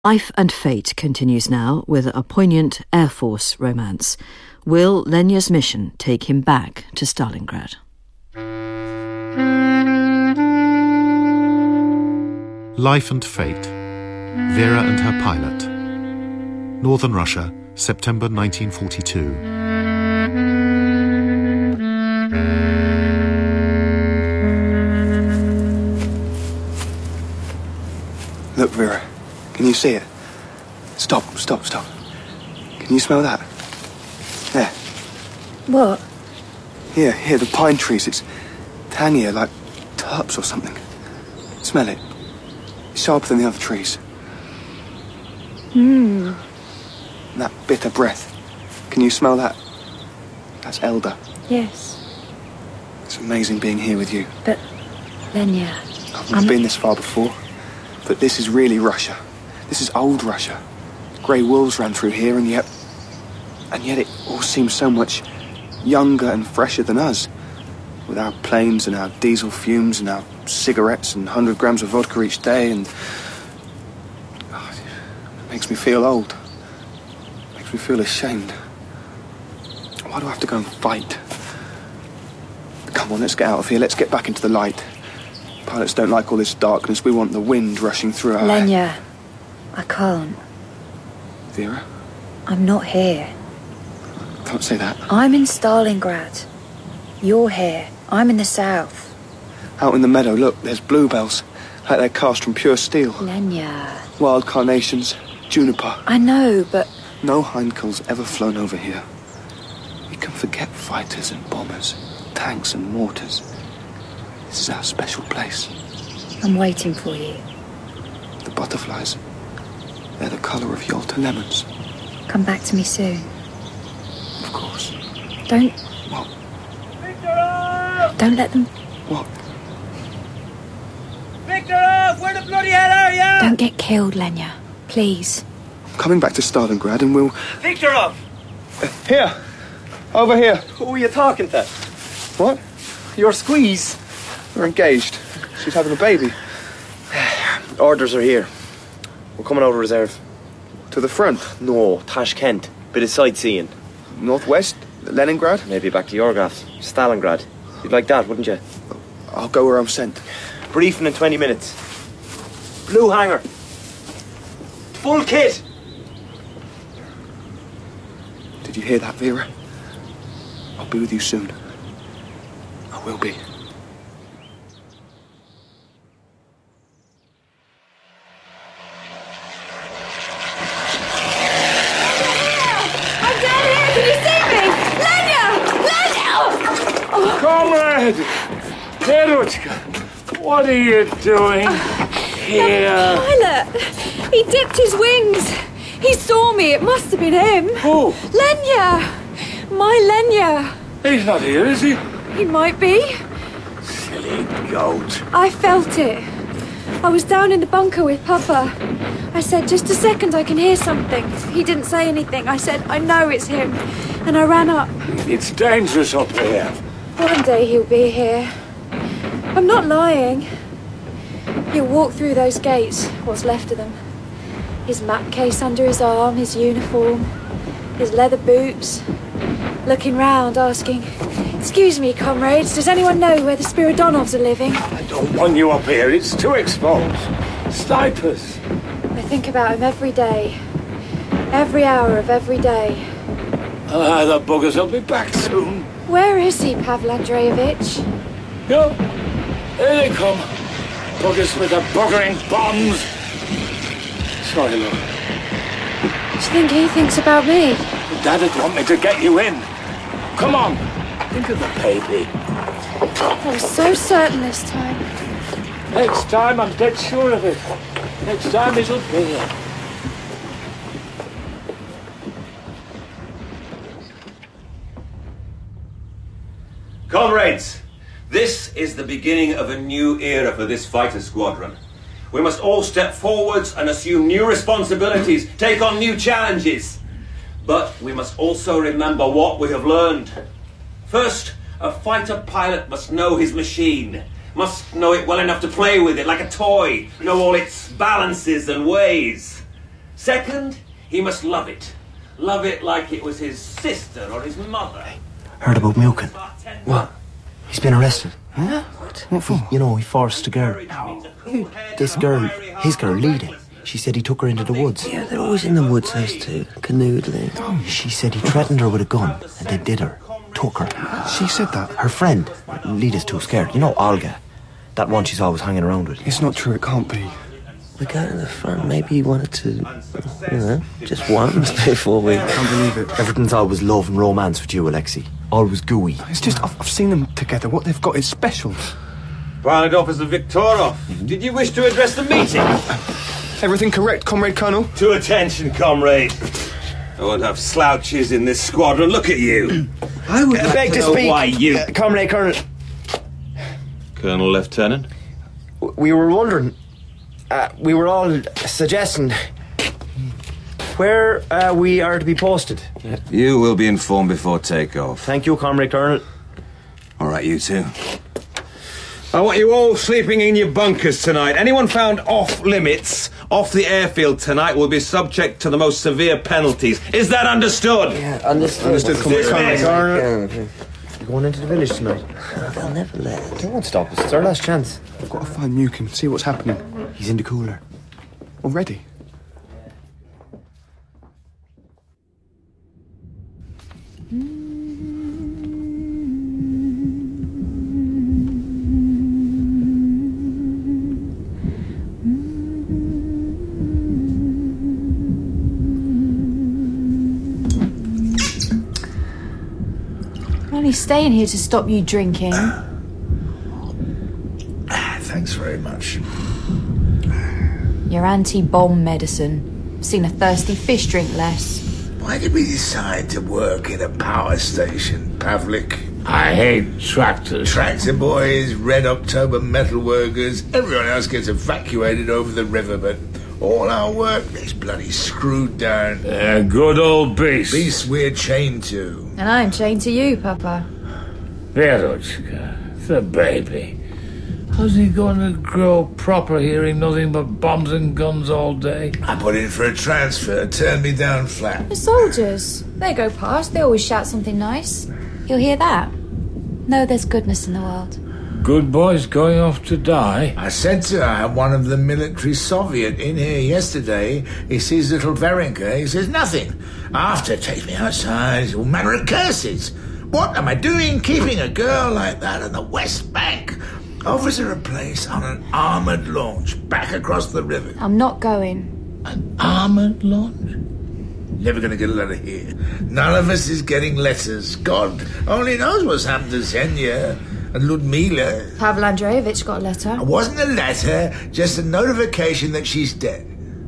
Life and Fate continues now with a poignant Air Force romance. Will Lenya's mission take him back to Stalingrad? Life and Fate. Vera and her pilot. Northern Russia, September 1942. Look, Vera. Can you see it? Stop. Can you smell that? There. What? Here, the pine trees. It's tangier, like turps or something. Smell it. It's sharper than the other trees. That bitter breath. Can you smell that? That's elder. Yes. It's amazing being here with you. But, Lenya... I've not been this far before. But this is really Russia. This is old Russia. Grey wolves ran through here, and yet it all seems so much younger and fresher than us. With our planes and our diesel fumes and our cigarettes and 100 grams of vodka each day, and it makes me feel old. It makes me feel ashamed. Why do I have to go and fight? Come on, let's get out of here. Let's get back into the light. Pilots don't like all this darkness. We want the wind rushing through our... Lenya, I can't. Vera? I'm not here. Don't say that. I'm in Stalingrad. You're here. I'm in the south. Out in the meadow, look, there's bluebells. Like they're cast from pure steel. Lenya. Wild carnations, juniper. I know, but... No Heinkel's ever flown over here. We can forget fighters and bombers, tanks and mortars. This is our special place. I'm waiting for you. The butterflies, they're the colour of Yalta lemons. Come back to me soon. Of course. Don't... What? Victorov! Don't let them... What? Victorov! Where the bloody hell are you? Don't get killed, Lenya. Please. I'm coming back to Stalingrad and we'll... Victorov! Here! Over here! Who are you talking to? What? Your squeeze. We're engaged. She's having a baby. Orders are here. We're coming out of reserve. To the front? No, Tashkent. Bit of sightseeing. Northwest? Leningrad? Maybe back to Yorgos. Stalingrad. You'd like that, wouldn't you? I'll go where I'm sent. Briefing in 20 minutes. Blue hanger. Full kit. Did you hear that, Vera? I'll be with you soon. I will be. Comrade! Veruchka, what are you doing here? Pilot! He dipped his wings! He saw me, it must have been him! Who? Lenya! My Lenya! He's not here, is he? He might be. Silly goat. I felt it. I was down in the bunker with Papa. I said, just a second, I can hear something. He didn't say anything. I said, I know it's him. And I ran up. It's dangerous up here. One day he'll be here. I'm not lying. He'll walk through those gates, what's left of them. His map case under his arm, his uniform, his leather boots. Looking round, asking, excuse me, comrades, does anyone know where the Spiridonovs are living? I don't want you up here. It's too exposed. Snipers. I think about him every day. Every hour of every day. The buggers will be back soon. Where is he, Pavel Andreevich? Yo, here they come. Buggers with the buggering bombs. Sorry, look. Do you think he thinks about me? Dad'd want me to get you in. Come on. Think of the baby. I was so certain this time. Next time, I'm dead sure of it. Next time, it'll be here. Comrades, this is the beginning of a new era for this fighter squadron. We must all step forwards and assume new responsibilities, take on new challenges. But we must also remember what we have learned. First, a fighter pilot must know his machine, must know it well enough to play with it like a toy, know all its balances and ways. Second, he must love it. Love it like it was his sister or his mother. Heard about Milken? What? He's been arrested. Huh? What for? You know, he forced a girl. This girl, his girl, Lida. She said he took her into the woods. Yeah, they're always in the woods, those two. Canoodling. She said he threatened her with a gun, and they did her. Took her. She said that? Her friend. Lida's too scared. You know Olga. That one she's always hanging around with. It's not true, it can't be. We go to the front. Maybe he wanted to, you know, just once before we... I can't believe it. Everything's always love and romance with you, Alexei. Always gooey. It's just, I've seen them together. What they've got is special. Pilot Officer Viktorov, did you wish to address the meeting? Everything correct, Comrade Colonel? To attention, comrade. I won't have slouches in this squadron. Look at you. I would beg to know speak. why you... Comrade Colonel. Colonel Lieutenant? We were wondering... we were all suggesting... where we are to be posted. You will be informed before takeoff. Thank you, Comrade Colonel. All right, you two. I want you all sleeping in your bunkers tonight. Anyone found off limits, off the airfield tonight, will be subject to the most severe penalties. Is that understood? Yeah, understood. Understood, Comrade Colonel. You're going into the village tonight. They'll never let us. They won't stop us. It's our last chance. I've got to find Mukin, see what's happening. He's in the cooler. Already? I'm only staying here to stop you drinking. Thanks very much. Your anti-bomb medicine. Seen a thirsty fish drink less. Why did we decide to work in a power station, Pavlik? I hate tractors. Tractor boys, Red October metal workers, everyone else gets evacuated over the river, but all our work is bloody screwed down. Good old beast. Beasts we're chained to. And I'm chained to you, Papa. Verochka, the baby. How's he going to grow proper hearing nothing but bombs and guns all day? I put in for a transfer, turned me down flat. The soldiers. They go past, they always shout something nice. You'll hear that. Know there's goodness in the world. Good boys going off to die? I said to her, one of the military Soviet in here yesterday. He sees little Varenka. He says nothing. After, takes me outside, all manner of curses. What am I doing keeping a girl like that on the West Bank? Offers her a place on an armoured launch back across the river. I'm not going. An armoured launch? Never going to get a letter here. None of us is getting letters. God only knows what's happened to Xenia and Ludmila. Pavel Andreevich got a letter. It wasn't a letter, just a notification that she's dead.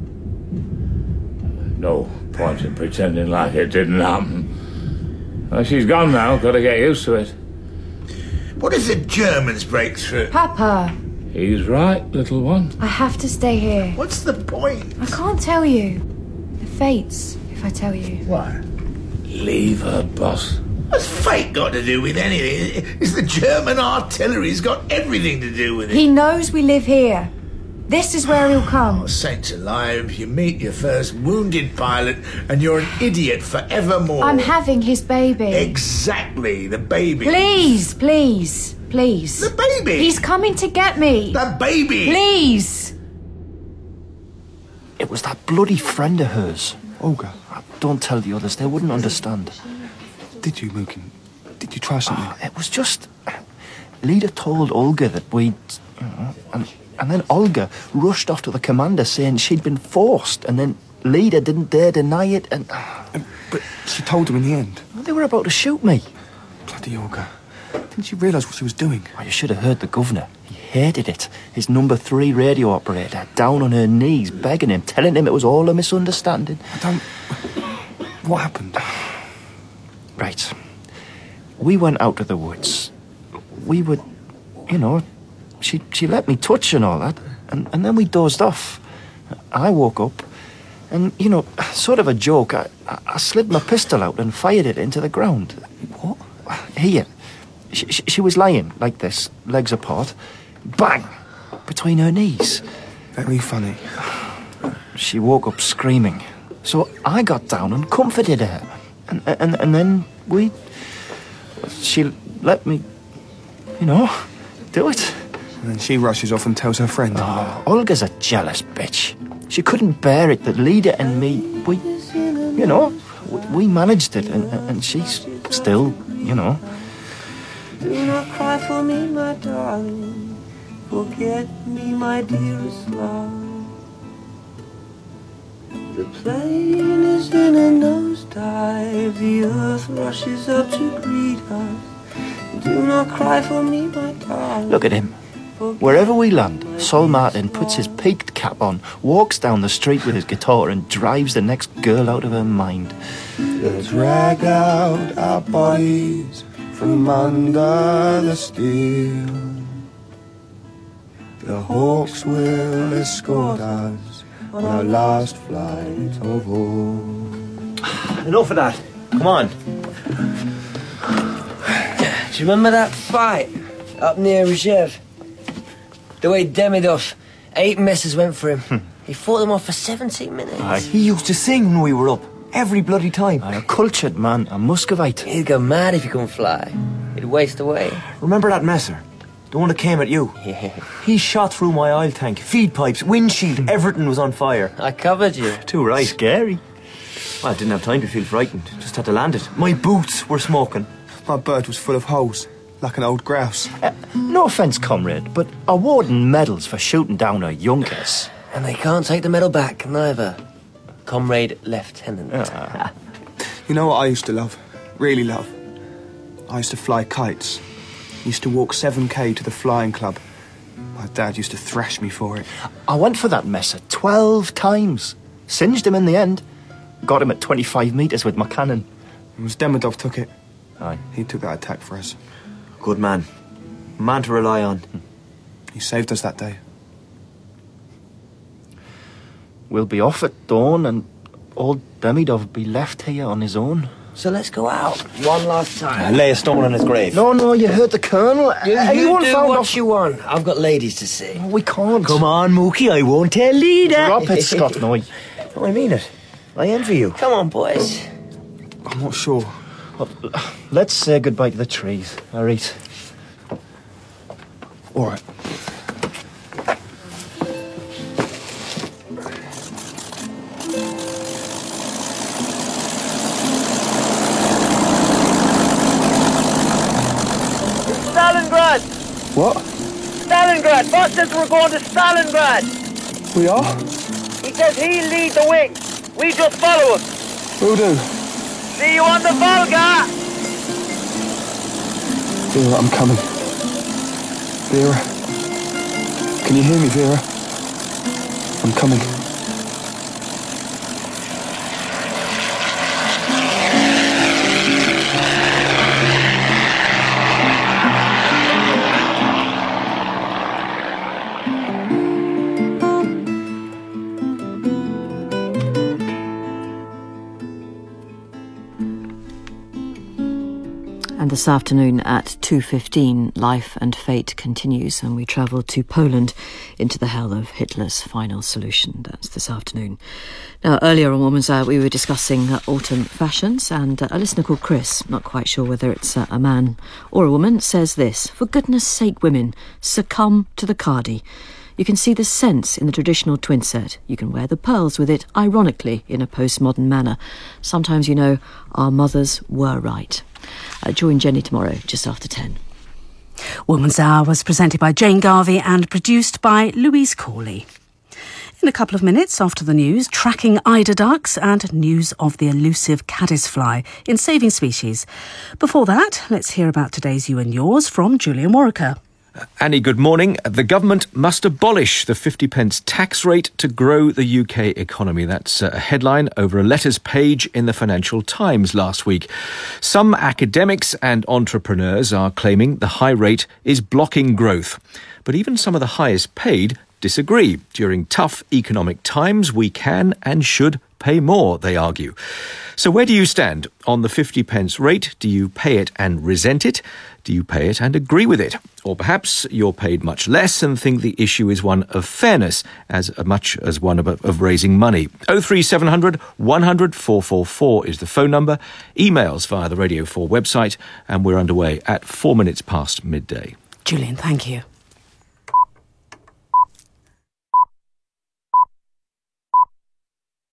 No point in pretending like it didn't happen. Well, she's gone now. Got to get used to it. What if the Germans break through? Papa. He's right, little one. I have to stay here. What's the point? I can't tell you. The fates, if I tell you. Why? Leave her, boss. What's fate got to do with anything? It's the German artillery's got everything to do with it. He knows we live here. This is where he'll come. Oh, saints alive, you meet your first wounded pilot and you're an idiot forevermore. I'm having his baby. Exactly, the baby. Please, please, please. The baby? He's coming to get me. The baby? Please. It was that bloody friend of hers. Olga. Don't tell the others, they wouldn't understand. Did you, Mukin? Did you try something? It was just... Lida told Olga that we'd... And then Olga rushed off to the commander saying she'd been forced, and then Lida didn't dare deny it, and... But she told him in the end. Well, they were about to shoot me. Bloody Olga. Didn't she realise what she was doing? Oh, you should have heard the governor. He hated it. His number 3 radio operator, down on her knees, begging him, telling him it was all a misunderstanding. What happened? Right. We went out to the woods. We would, you know... She let me touch and all that, and then we dozed off. I woke up, and, you know, sort of a joke, I slid my pistol out and fired it into the ground. What? Here. She was lying like this, legs apart. Bang! Between her knees. Very funny. she woke up screaming. So I got down and comforted her. And then she let me, do it. And then she rushes off and tells her friend. Oh, Olga's a jealous bitch. She couldn't bear it that Lida and me, we managed it, and she's still, Do not cry for me, my darling. Forget me, my dearest love. The plane is in a nosedive. The earth rushes up to greet us. Do not cry for me, my darling. Look at him. Wherever we land, Sol Martin puts his peaked cap on, walks down the street with his guitar and drives the next girl out of her mind. They'll drag out our bodies from under the steel. The Hawks will escort us on our last flight of all. Enough of that. Come on. Do you remember that fight up near Rzhev? The way Demidov, 8 messes went for him. He fought them off for 17 minutes. Aye. He used to sing when we were up. Every bloody time. A cultured man, a Muscovite. He'd go mad if he couldn't fly. He'd waste away. Remember that messer? The one that came at you? Yeah. He shot through my oil tank, feed pipes, windshield, everything was on fire. I covered you. Too right. Scary. Well, I didn't have time to feel frightened. Just had to land it. My boots were smoking. My bird was full of holes, like an old grouse. No offence, comrade, but awarding medals for shooting down a Junkers. And they can't take the medal back, neither. Comrade Lieutenant. You know what I used to love? Really love? I used to fly kites. Used to walk 7k to the flying club. My dad used to thrash me for it. I went for that messer 12 times. Singed him in the end. Got him at 25 metres with my cannon. It was Demidov took it. Aye. He took that attack for us. Good man. Man to rely on. He saved us that day. We'll be off at dawn and old Demidov will be left here on his own. So let's go out one last time. Lay a stone on his grave. No, you heard the Colonel. You do what you want. I've got ladies to see. We can't. Come on, Mookie, I won't tell Lida. Drop it, Scott Noy. No, I mean it. I envy you. Come on, boys. I'm not sure. Well, let's say goodbye to the trees, all right? All right. Stalingrad! What? Stalingrad! Boss says we're going to Stalingrad! We are? He says he'll lead the wing. We just follow him. Will do. See you on the Volga! Vera, I'm coming. Vera. Can you hear me, Vera? I'm coming. And this afternoon at 2:15, Life and Fate continues, and we travel to Poland into the hell of Hitler's final solution. That's this afternoon. Now, earlier on Woman's Hour, we were discussing autumn fashions, and a listener called Chris, not quite sure whether it's a man or a woman, says this: "For goodness sake, women, succumb to the cardi. You can see the sense in the traditional twin set. You can wear the pearls with it, ironically, in a postmodern manner. Sometimes, you know, our mothers were right." Join Jenny tomorrow, just after 10. Woman's Hour was presented by Jane Garvey and produced by Louise Corley. In a couple of minutes after the news, tracking eider ducks and news of the elusive caddisfly in Saving Species. Before that, let's hear about today's You and Yours from Julian Warwicker. Annie, good morning. The government must abolish the 50p tax rate to grow the UK economy. That's a headline over a letters page in the Financial Times last week. Some academics and entrepreneurs are claiming the high rate is blocking growth. But even some of the highest paid disagree. During tough economic times, we can and should pay more, they argue. So where do you stand on the 50p rate? Do you pay it and resent it? Do you pay it and agree with it? Or perhaps you're paid much less and think the issue is one of fairness as much as one of raising money. 03700 100 444 is the phone number. Emails via the Radio 4 website, and we're underway at 4 minutes past midday. Julian, thank you.